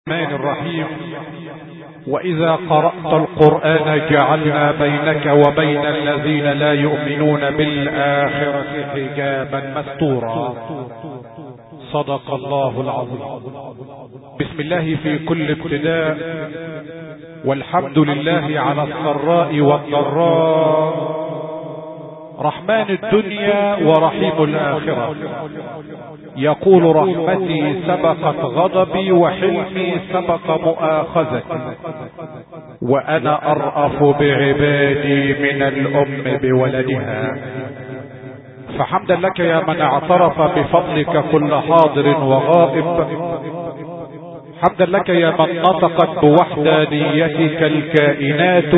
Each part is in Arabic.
الرحمن الرحيم. وإذا قرأت القرآن جعلنا بينك وبين الذين لا يؤمنون بالآخرة حجابا مستورا. صدق الله العظيم. بسم الله في كل ابتداء، والحمد لله على السراء والضراء، رحمن الدنيا ورحيم الآخرة. يقول رحمتي سبقت غضبي وحلمي سبق مؤاخذتي، وأنا أرأف بعبادي من الأم بولدها. فحمدا لك يا من اعترف بفضلك كل حاضر وغائب، حمدا لك يا من نطقت بوحدانيتك الكائنات،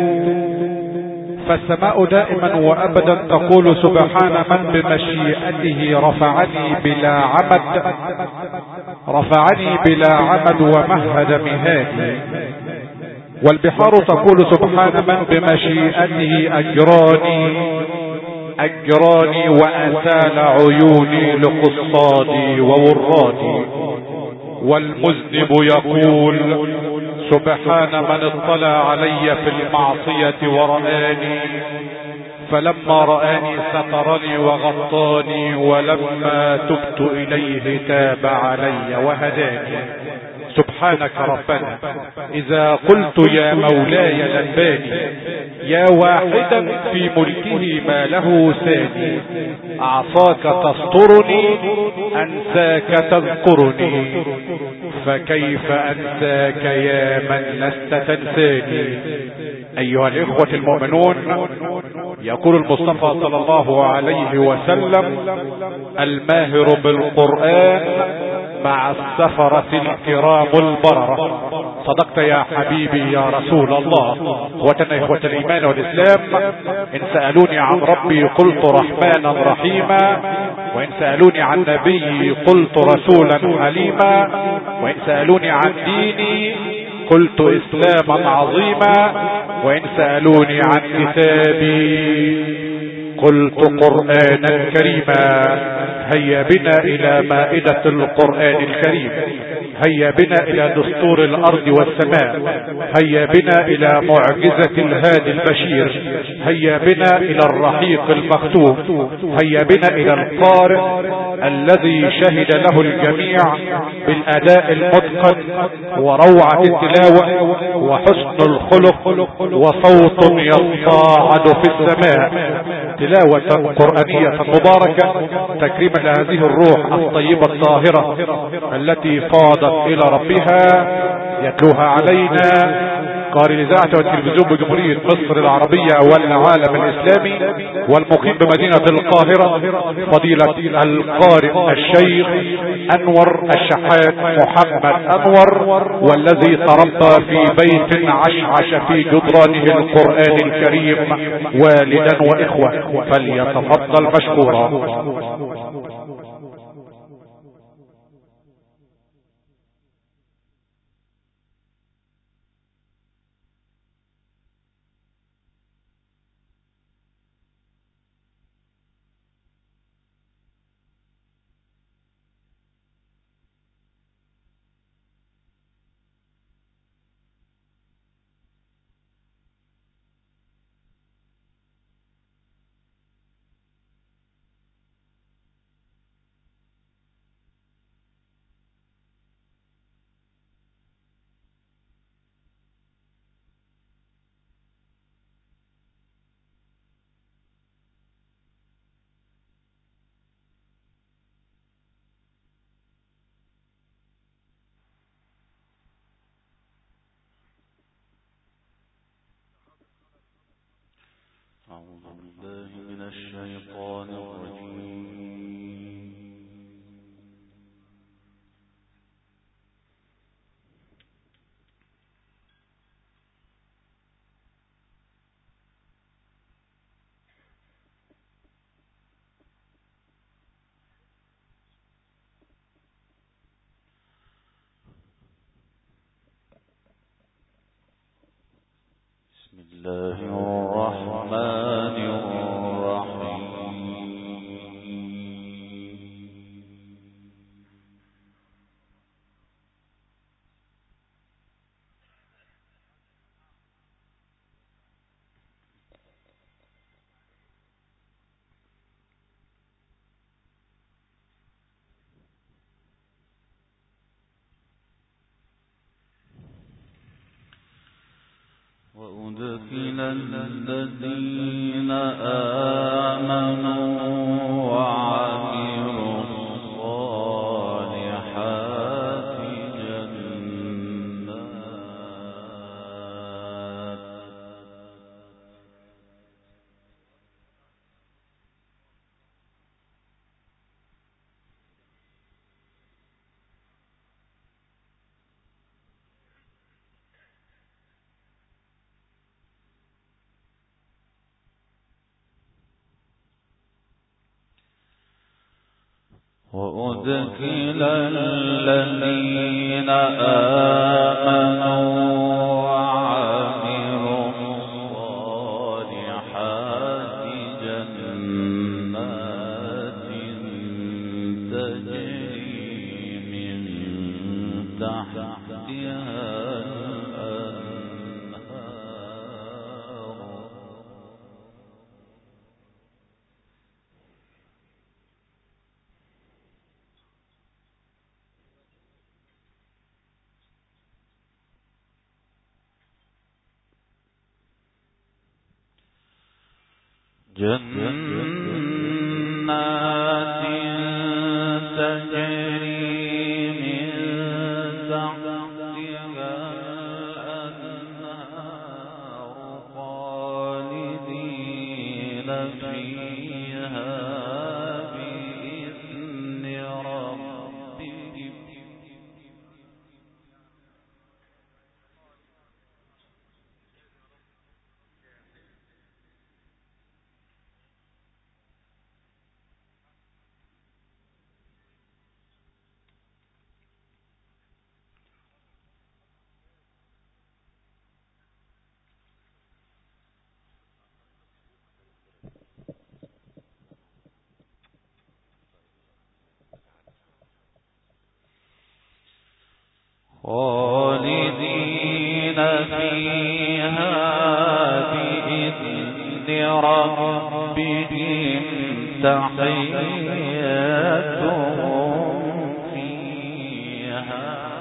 فالسماء دائما وابدا تقول سبحان من بمشيئته رفعني بلا عمد ومهد مهادي. والبحار تقول سبحان من بمشيئته أجراني وأسال عيوني لقصادي وورادي. والمذنب يقول سبحان من اطلع علي في المعصية ورآني، فلما رآني سترني وغطاني، ولما تبت إليه تاب علي وهداني. سبحانك ربنا إذا قلت يا مولاي لباني، يا واحدا في ملكه ما له ثاني. أعصاك تسترني أنساك تذكرني، فكيف أنساك يا من لست تنساني. أيها الإخوة المؤمنون، يقول المصطفى صلى الله عليه وسلم: الماهر بالقرآن مع السفرة الكرام البررة. صدقت يا حبيبي يا رسول الله. إخوة الإيمان والإسلام، إن سألوني عن ربي قلت رحمانا رحيما، وإن سألوني عن نبي قلت رسولا حليما، وإن سألوني عن ديني قلت إسلاما عظيما، وإن سألوني عن كتابي قلت قرآنا كريما. هيا بنا إلى مائدة القرآن الكريم، هيا بنا إلى دستور الأرض والسماء، هيا بنا إلى معجزة الهادي البشير، هيا بنا إلى الرحيق المختوم، هيا بنا إلى القارئ الذي شهد له الجميع بالأداء المتقن وروعة التلاوة وحسن الخلق وصوت يصاعد في السماء. تلاوة قرآنية مباركة تكريما لهذه الروح الطيبة الطاهرة التي فاضت إلى ربها. يتلوها علينا قارئ الإذاعة والتلفزيون بجمهورية مصر العربية والعالم الإسلامي، والمقيم بمدينة القاهرة، فضيلة القارئ الشيخ أنور الشحات محمد أنور، والذي تربى في بيت عشعش في جدرانه القرآن الكريم والدا وإخوة، فليتفضل مشكورا. أعوذ بالله من الشيطان الرجيم. بسم الله الرحمن الرحيم. وأدخل الذين آمنوا وعملوا الصالحات وأدخل الذين آمنوا وعملوا الصالحات جنات تجري من تحتها جنات تجري من تحتها الأنهار خالدين فيها بإذن ربهم خالدين فيها بإذن ربهم تحيتهم فيها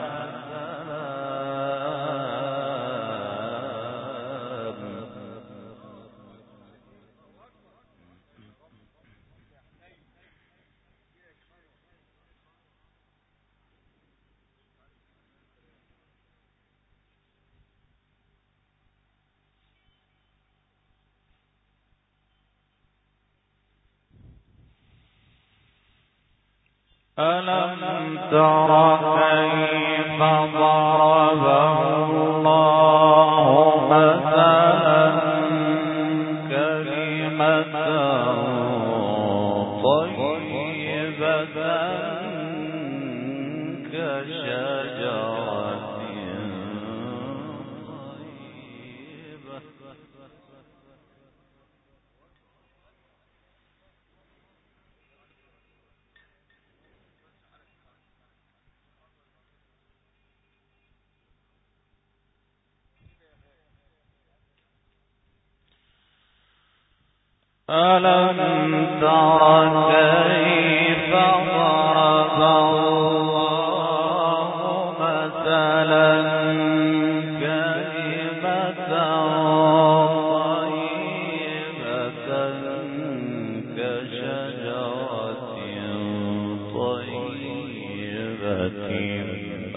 ألم تر كيف ضرب الله مثلا كلمة طيبة كشجرة طيبة ألم تر كيف ضرب الله مثلا كلمة طيبة كشجرة طيبة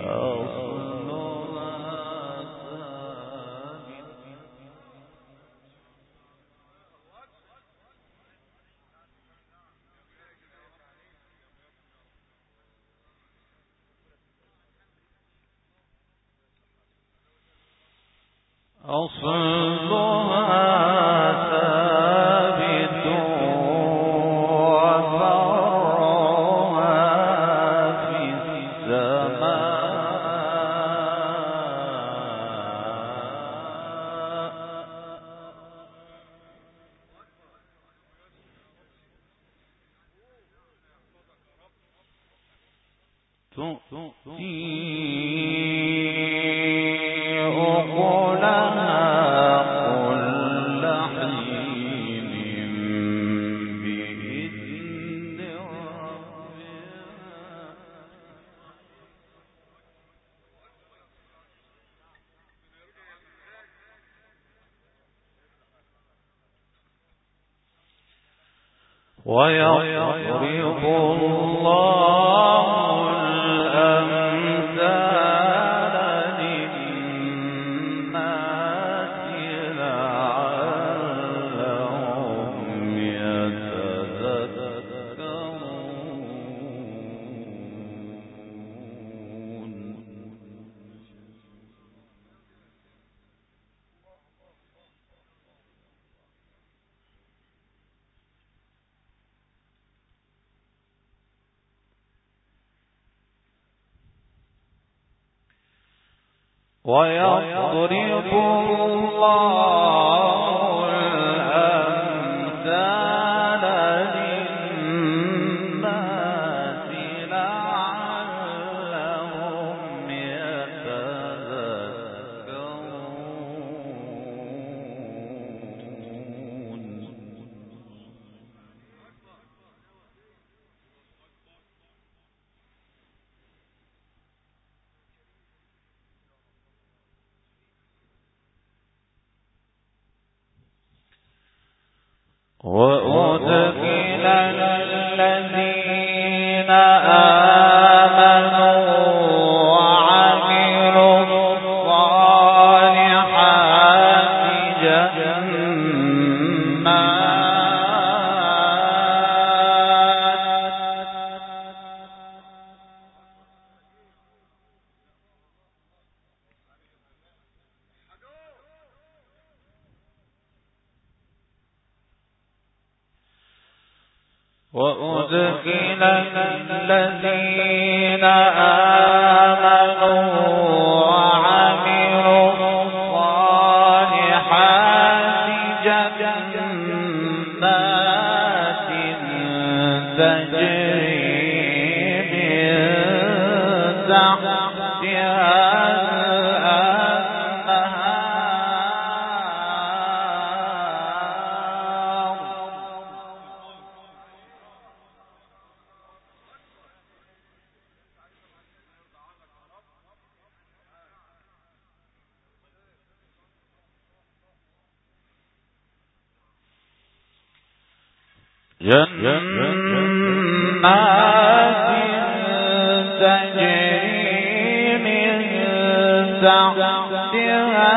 أصلها ثابت وفرعها في السماء تؤتي ويضرب الله الأمثال للناس لعلهم يتذكرون. ويضرب الله الأمثال للناس لعلهم يتذكرون. وأدخل الذين آمنوا وعملوا الصالحات وأدخل الذين آمنوا وعملوا الصالحات جنات تجري من تحتها جنات تجري من تحتها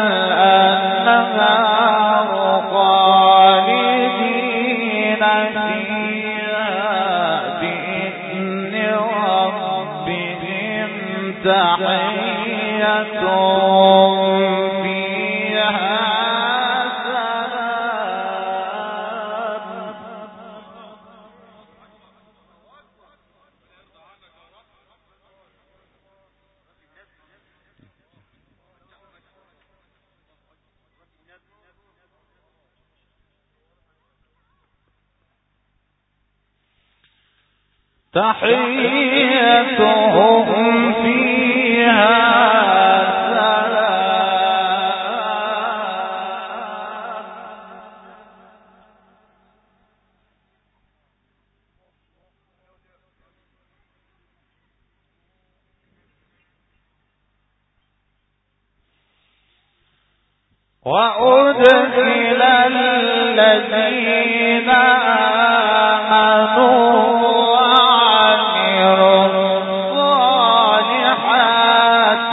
الأنهار خالدين فيها بإذن ربهم تحيتهم فيها تحيتهم فيها وأدخل الذين آمنوا وعملوا الصالحات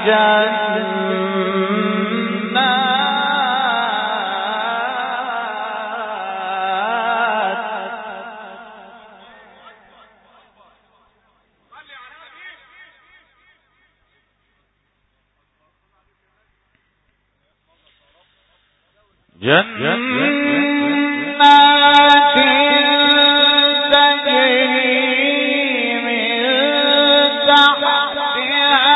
جنات تجري من تحتها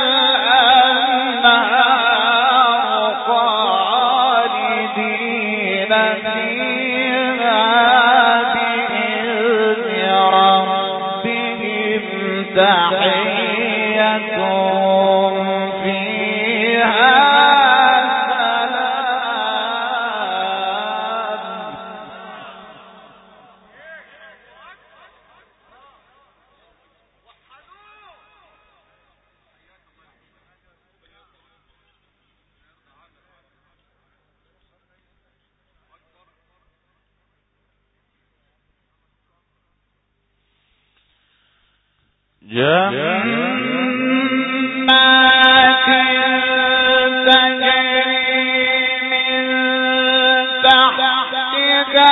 الأنهار خالدين فيها بإذن ربهم تحيتهم فيها جنات تجري من تحتها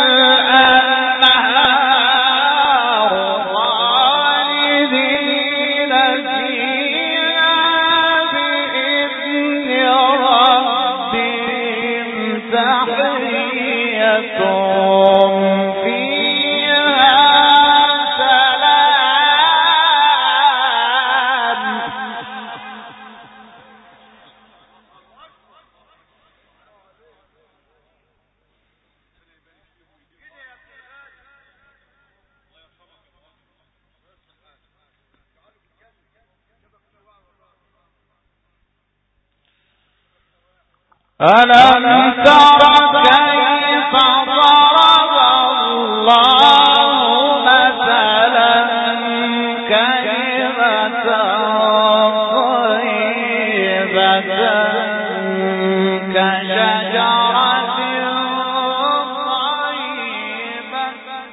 الأنهار خالدين فيها بإذن ربهم تحيتهم فيها سلام. ألم تر كيف ضرب الله مثلا كلمة طيبة كشجرة طيبة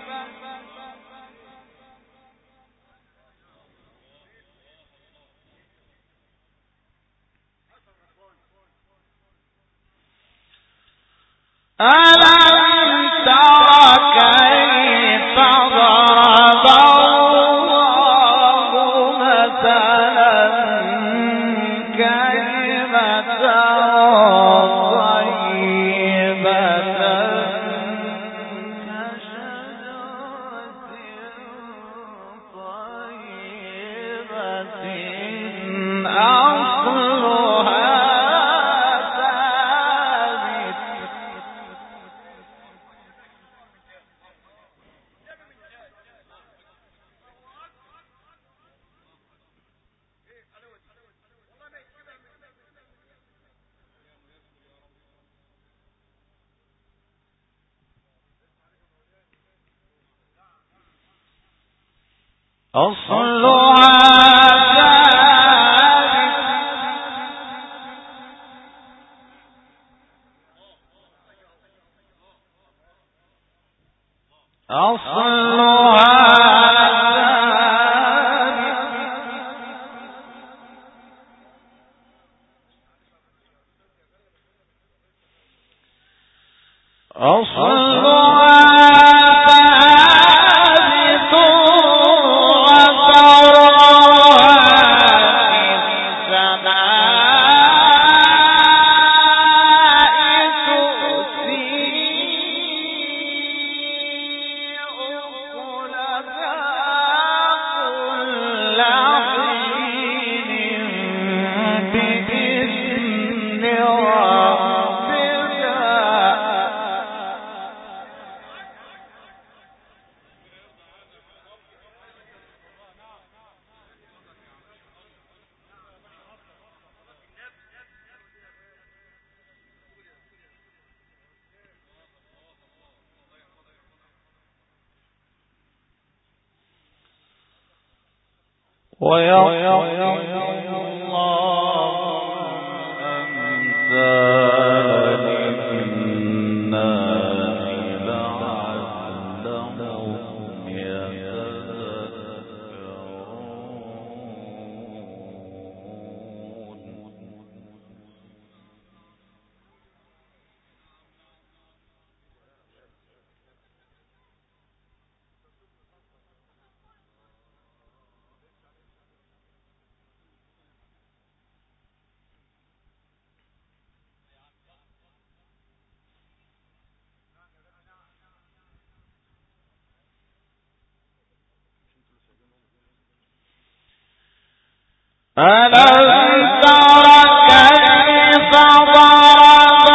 ألم تر كيف ضرب الله مثلا كلمة طيبة كشجرة طيبة أصلها ثابت. أصلها ثابت أصلها ويضرب الله الأمثال للناس لعلهم ألم تر كيف ضرب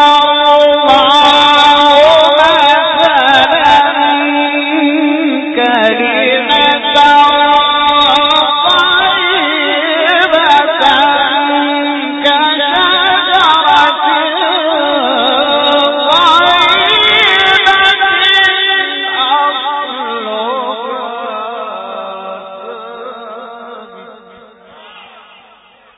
الله مثلا كلمة طيبة كشجرة طيبة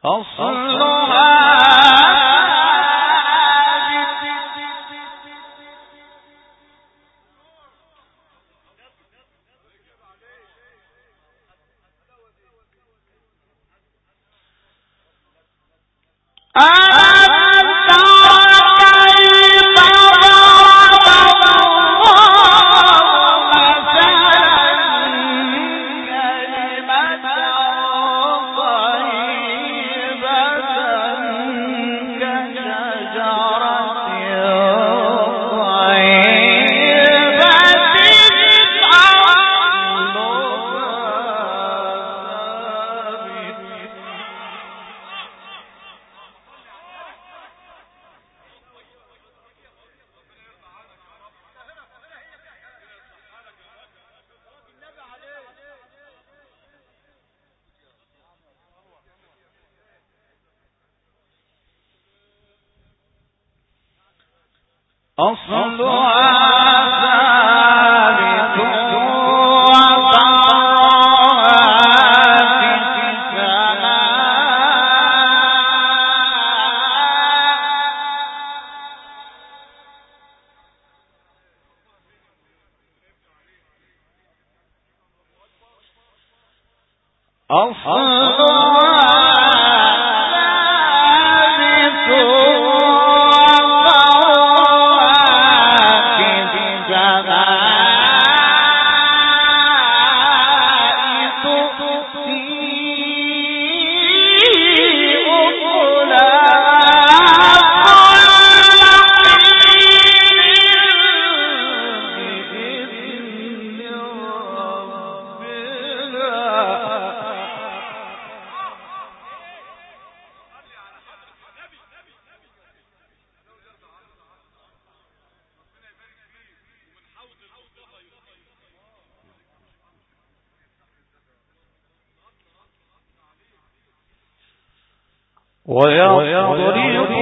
ويضرب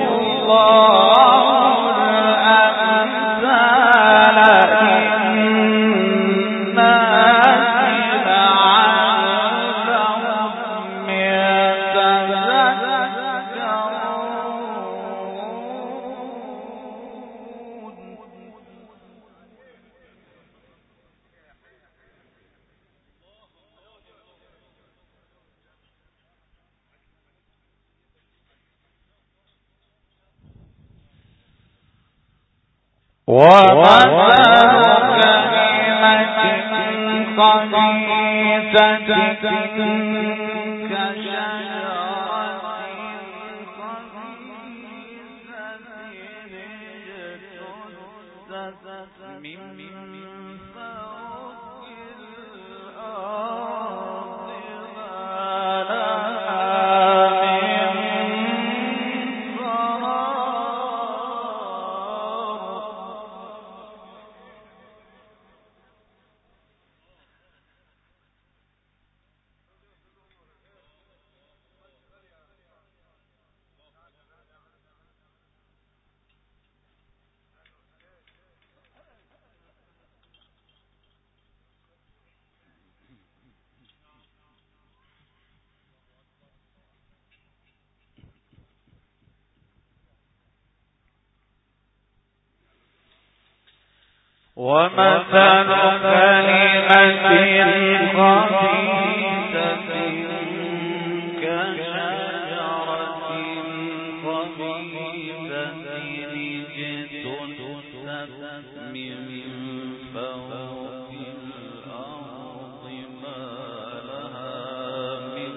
الله الأمثال للناس لعلهم ومثل كلمة خبيثة كشجرة اجتثت من فوق الأرض ما لها من ومثل كلمة خبيثة كشجرة خبيثة اجتثت من فوق الأرض ما لها من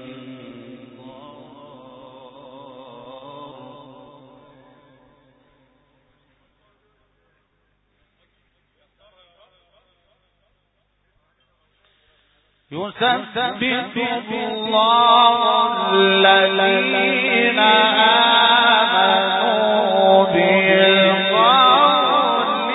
يثبت الله الذين آمنوا بالقول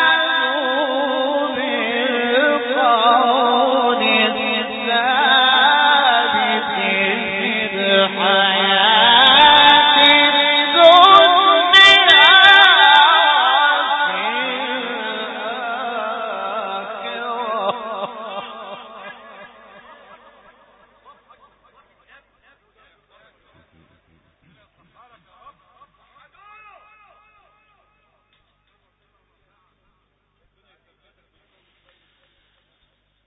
الثابت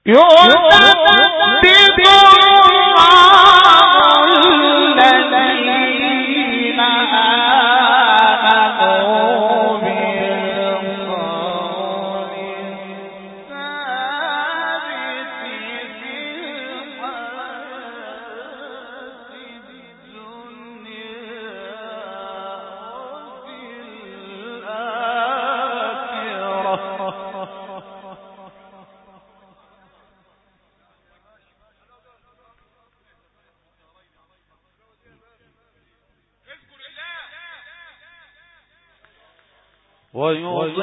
ويضل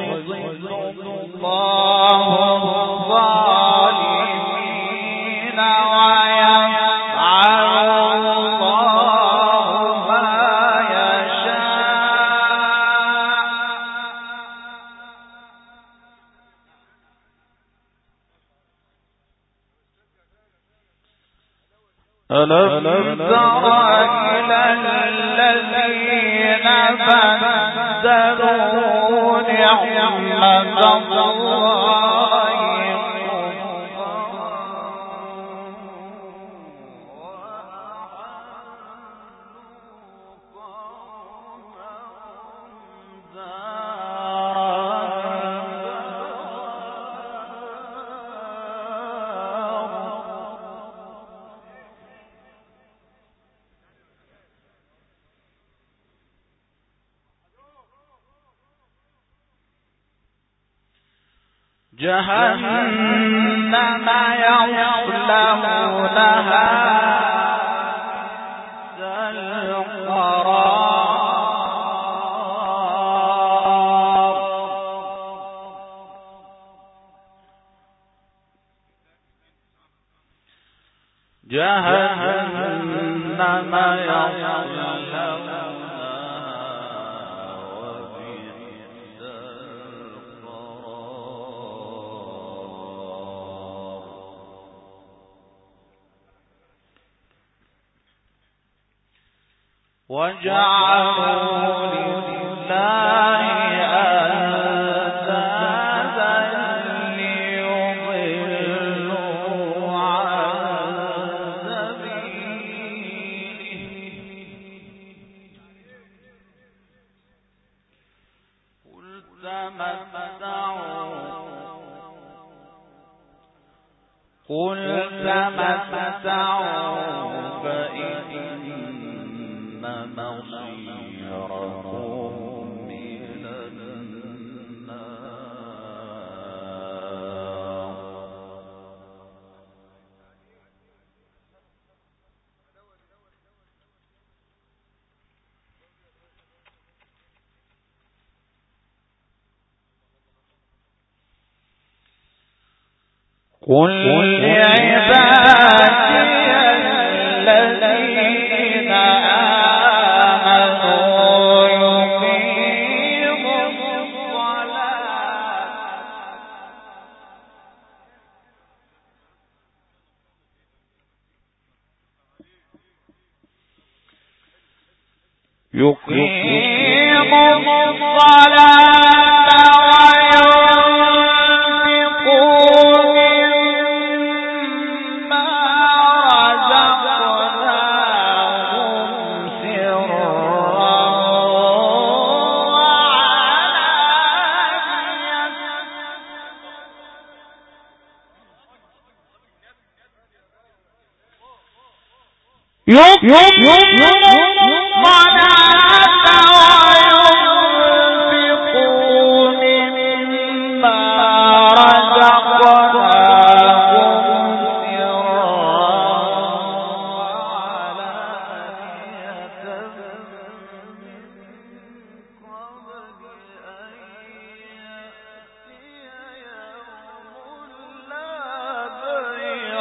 الله الظالمين ويفعل الله ما يشاء. ألم تر إلى الذين بدلوا نعمة الله جهنم يصلونها وجعلوا لله أندادا ليضلوا عن سبيله قل تمتعوا فإن مصيركم إلى النار. قل لعبادي الذين آمنوا يقيموا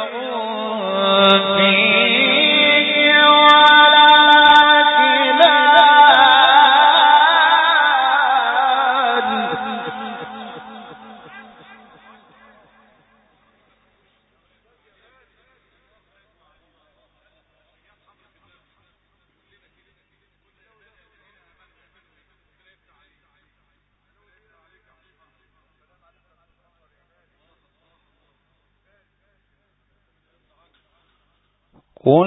فيه ولا قل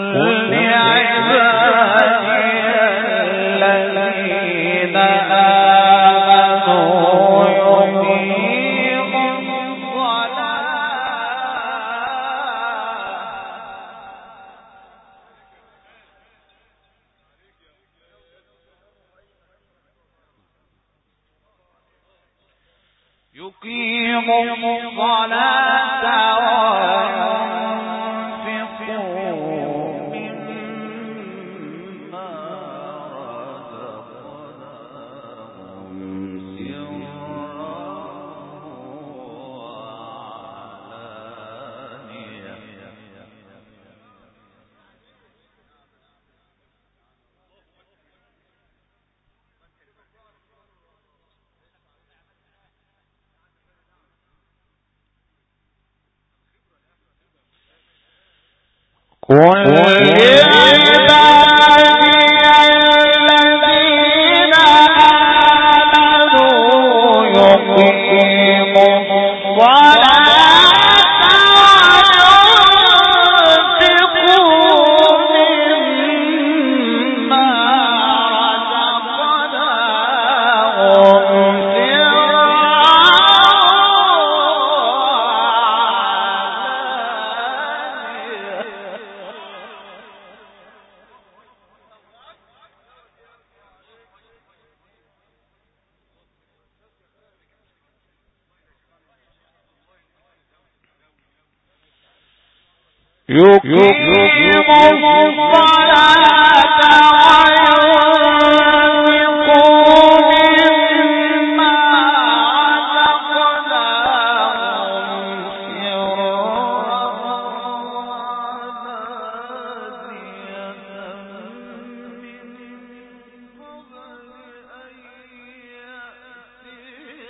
لعبادي الذين آمنوا يقيموا الصلاة وينفقوا مما رزقناهم سرا وعلانية قل لعبادي الذين آمنوا يقيموا الصلاة وينفقوا مما رزقناهم يقيموا الصلاة وينفقوا مما رزقناهم سرا وعلانية من قبل أن يأتي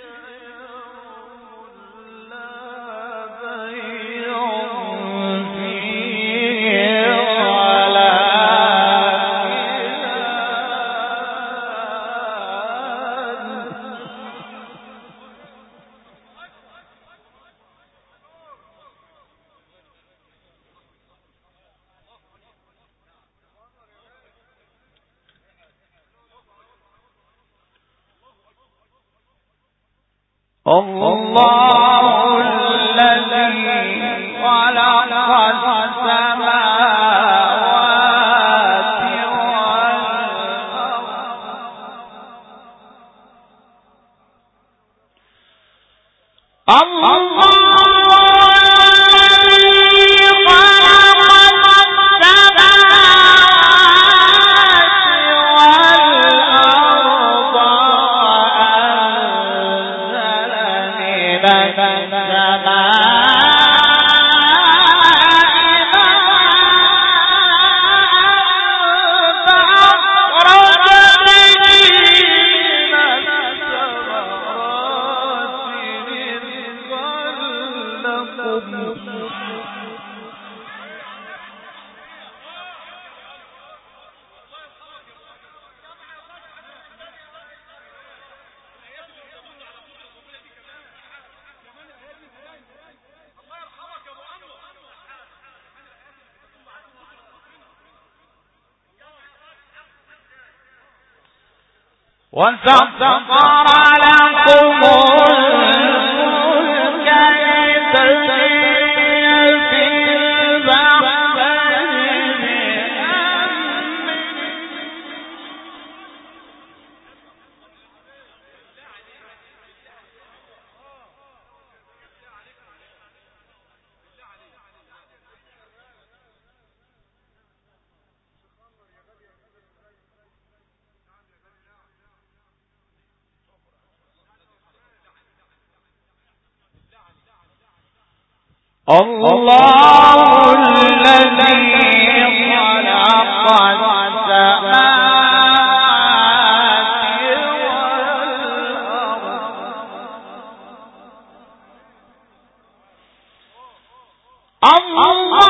يوم لا بيع الله الذي خلق السماوات والأرض وسخر لكم الفلك لتجري في البحر الله الذي خلق السماوات والأرض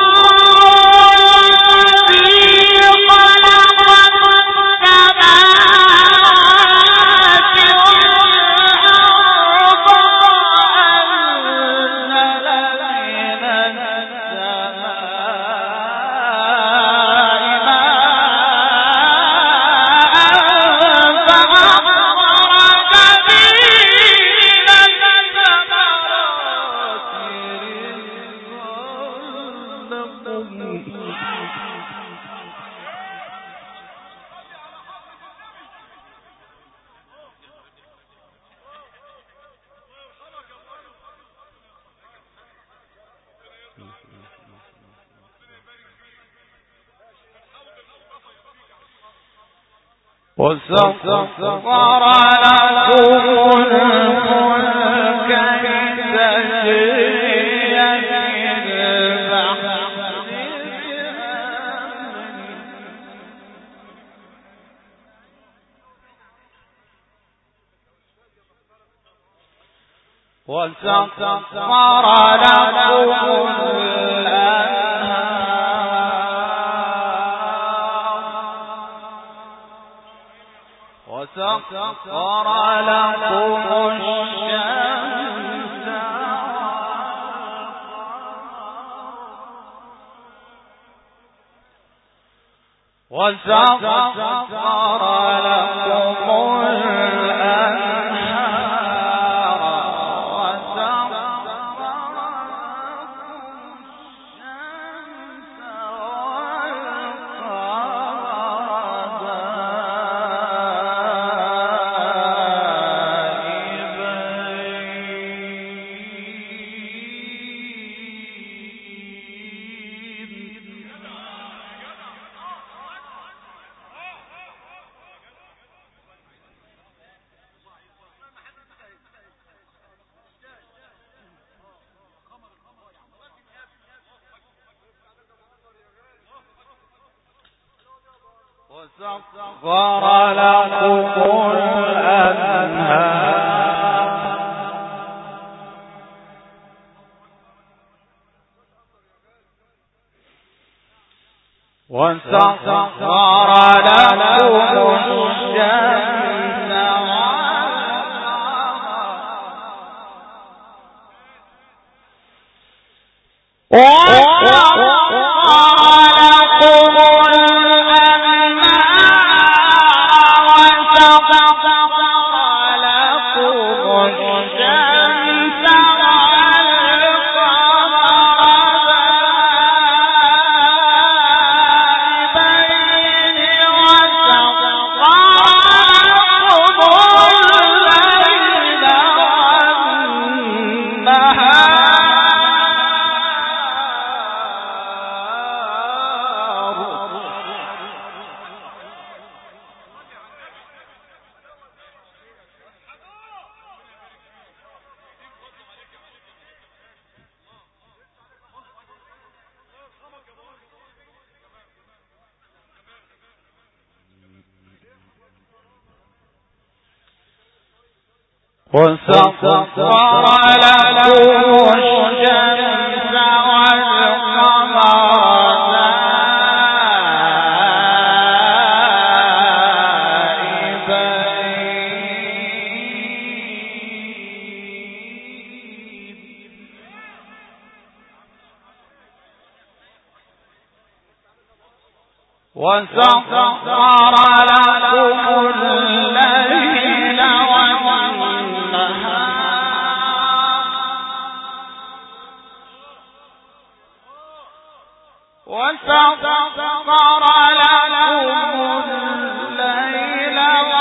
وسخر لكم الملك لتجري البحر وسخر لكم وسخر لكم الشمس وسخر لكم الأنهار وسخر لكم الأنهار وسخر لكم الشمس وسخر لكم الليل والنهار وسخر لكم الليل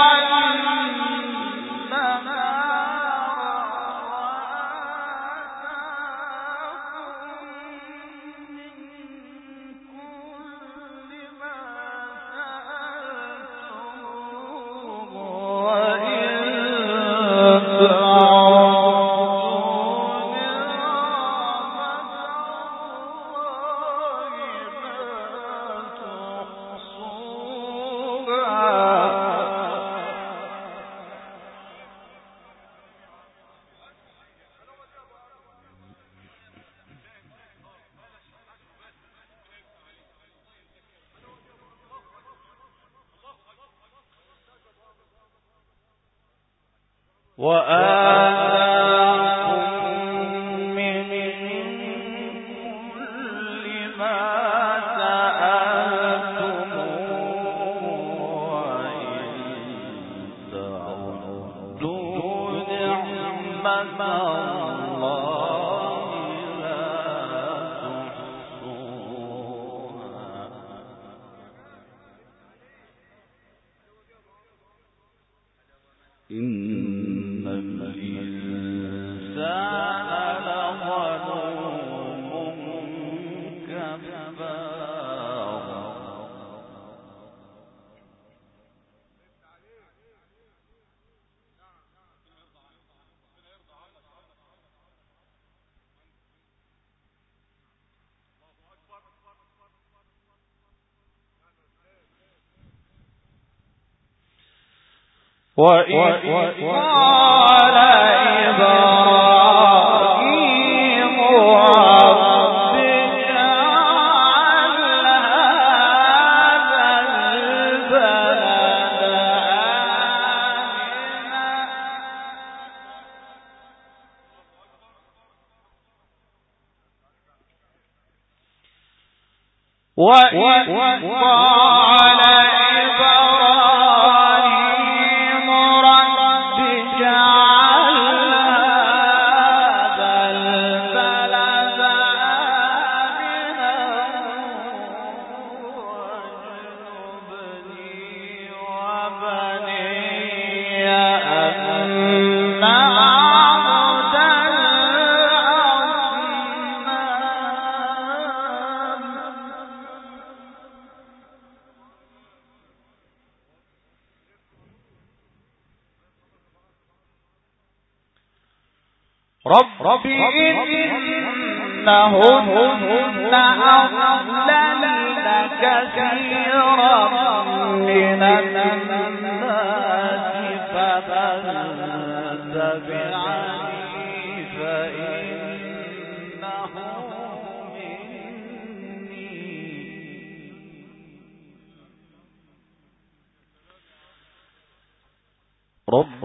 وآتاكم من كل ما سألتموه وإن تعدوا نعمة الله لا تحصوها إن الإنسان لظلوم كفار وإذ قال إبراهيم رب اجعل هذا البلد آمنا وإذ قال إبراهيم رب اجعل هذا البلد آمنا واجنبني وبني أن نعبد رب إنهن أضللن كثيرا من الناس فمن تبعني فإنه مني رب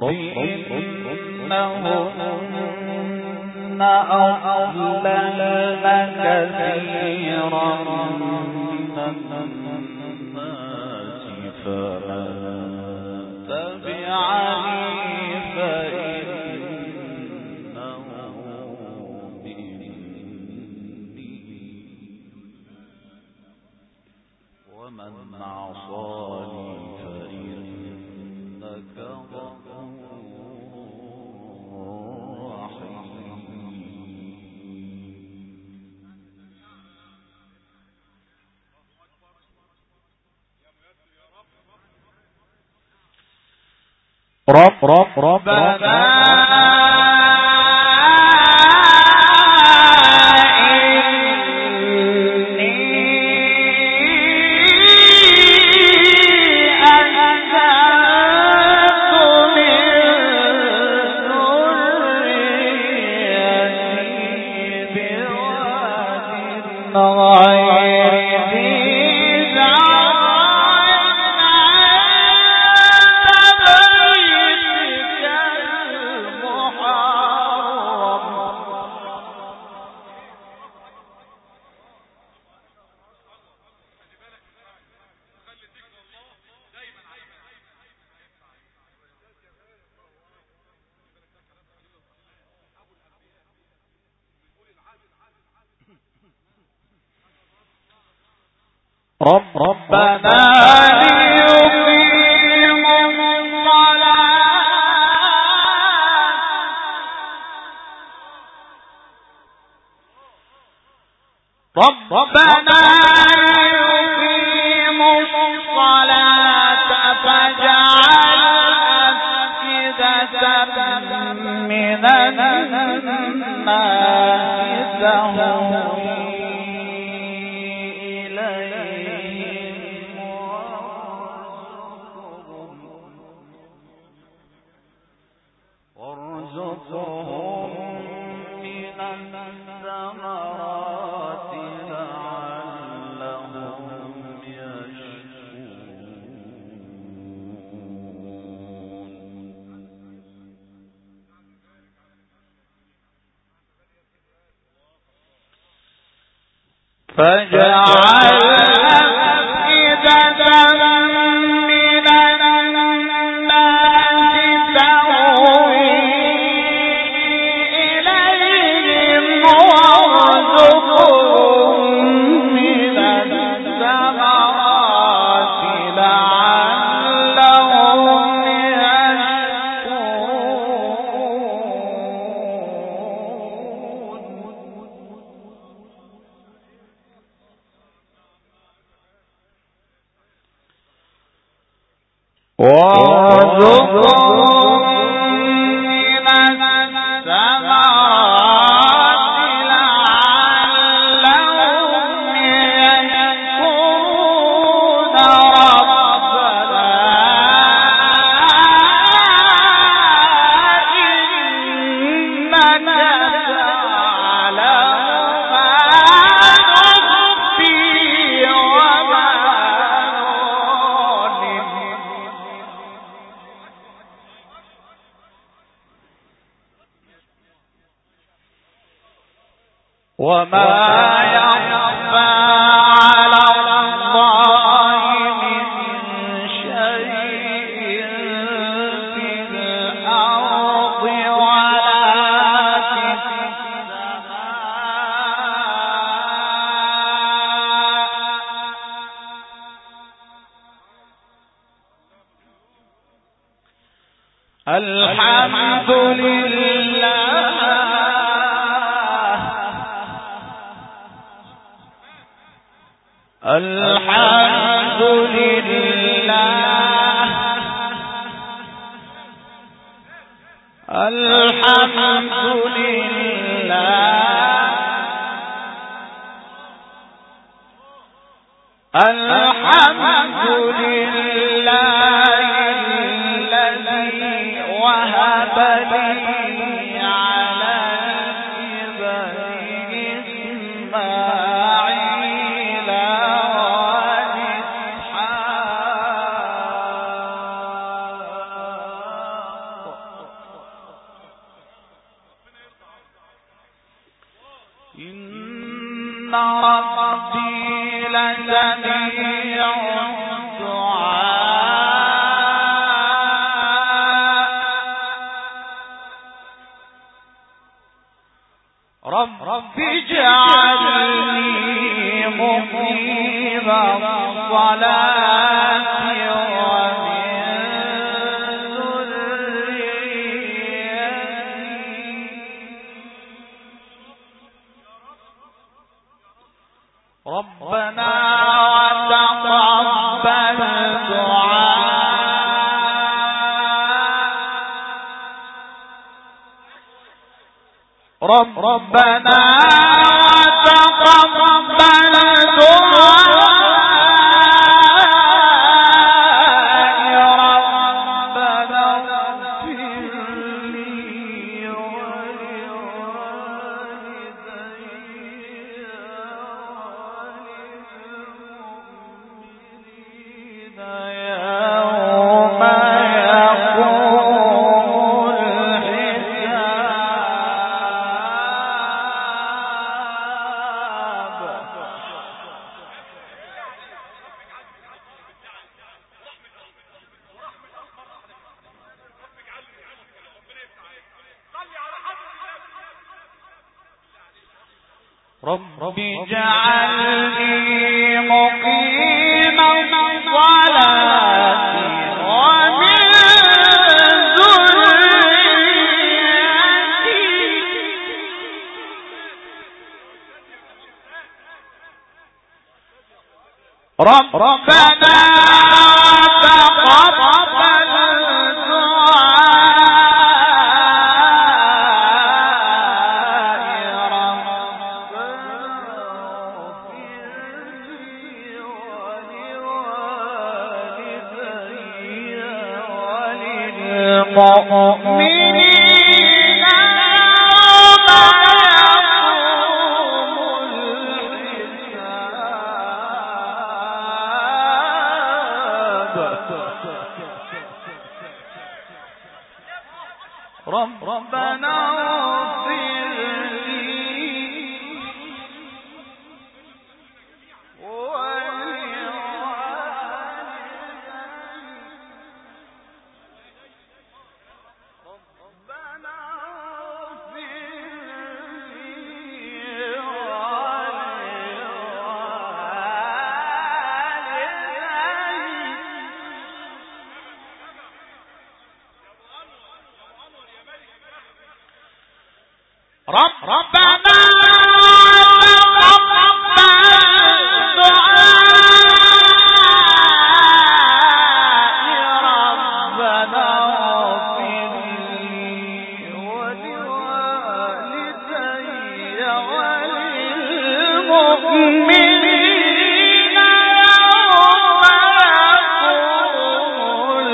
إنهن أضللن كثيرا من الناس فمن تبعني فإنه مني ومن عصاني فإنك ربنا ربنا ليقيموا الصلاة فاجعل أفئدة من الناس تهوي وارزقهم من الثمرات لعلهم يشكرون فاجعل أفئدة من الناس تهوي إليهم وارزقهم من الثمرات لعلهم الحمد لله الحمد لله الحمد لله الحمد لله الذي وهب لي على الكبر إسماعيل وإسحاق إن ربي لسميع رب اجعلني مقيم الصلاة ومن ذريتي ربنا وتقبل ربنا وتقبل دعائي ربنا اغفر لي ولوالدي وللمؤمنين يوم يقوم رب اجعلني مقيم الصلاة ومن ذريتي ربنا تقبل المؤمنين يوم يقوم الحساب ربنا اغفر ربنا تقبل دعائي ربنا اغفر لي ولوالدي وللمؤمنين يوم يقوم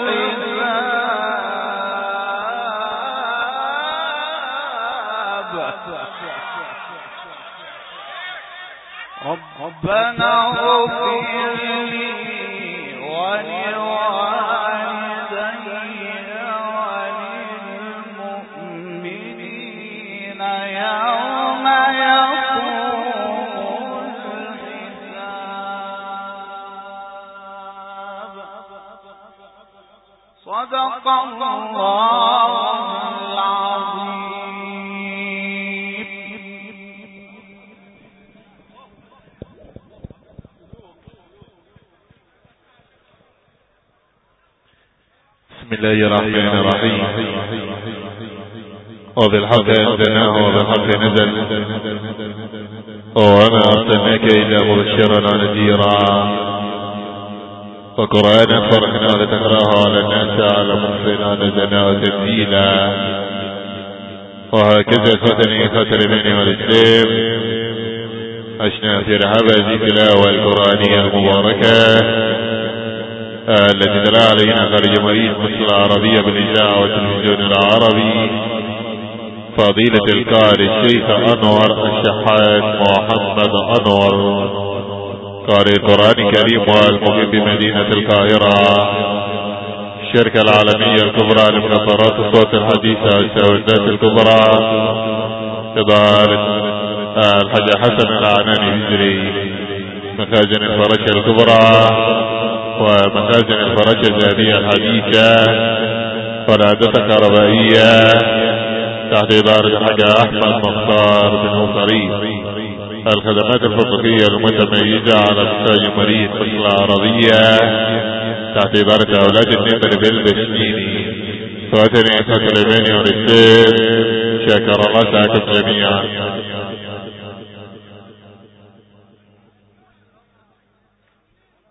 ربنا اغفر لي ولوالدي وللمؤمنين يوم يقوم صدق الله العظيم. بسم الله الرحمن الرحيم. وبالحق أنزلناه وبالحق نزل وما أرسلناك إلا مبشرا ونذيرا وقرآنا فرقنا لتقراه على الناس على مكفنا نزلناه تنزيلا. وهكذا ختني ختر بني والإسلام عشنا في رحاب هذه التلاوة القرآنية المباركة التي تلا علينا خارج مريض مصر العربية بالإذاعة والتلفزيون العربي فضيلة القارئ الشيخ أنور الشحات محمد أنور قارئ القرآن الكريم والمقيم بمدينة القاهرة الشركة العالمية الكبرى لمنظرات الصوت الحديثة والشهادات الكبرى إدارة الحاج حسن العناني الهجري مخازن الفرشة الكبرى ومخازن الفرشة الذهبية الحديثة والعدة الكهربائية تحت إدارة الحاج أحمد مختار بن مصري. الخدمات الفقهية المتميزة على مستوى جمهورية مصر العربية تحت إدارة أولاد النمر بالبشنيني. فاتني فتر بيني والإسلام شكر الله ساكم جميعا.